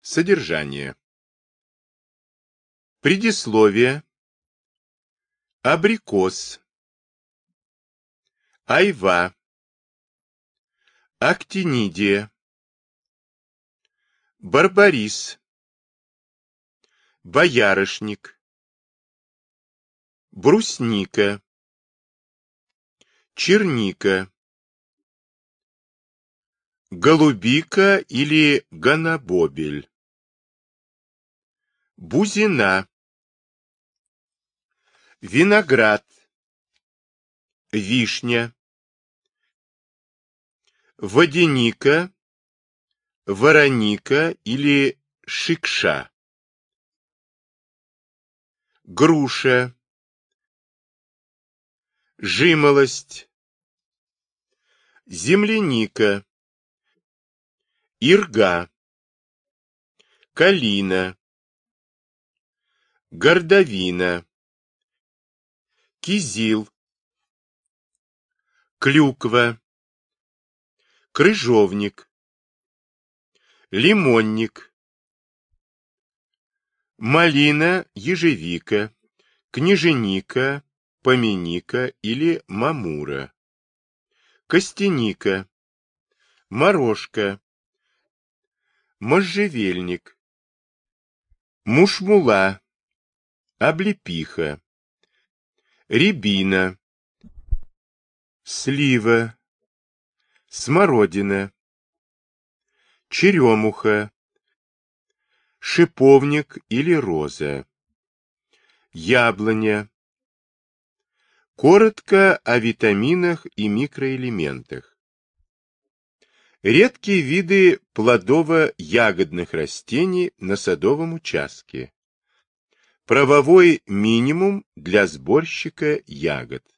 Содержание. Предисловие. Абрикос. Айва. Актинидия. Барбарис. Боярышник. Брусника. Черника. Голубика или гонобобель. Бузина. Виноград. Вишня. Водяника. Вороника или шикша. Груша. Жимолость. Земляника. Ирга. Калина. Гордовина. Кизил. Клюква. Крыжовник. Лимонник. Малина, ежевика, княженика, помяника или мамура. Костяника. Морожка. Можжевельник. Мушмула. Облепиха. Рябина. Слива. Смородина. Черемуха. Шиповник или роза. Яблоня. Коротко о витаминах и микроэлементах. Редкие виды плодово-ягодных растений на садовом участке. Правовой минимум для сборщика ягод.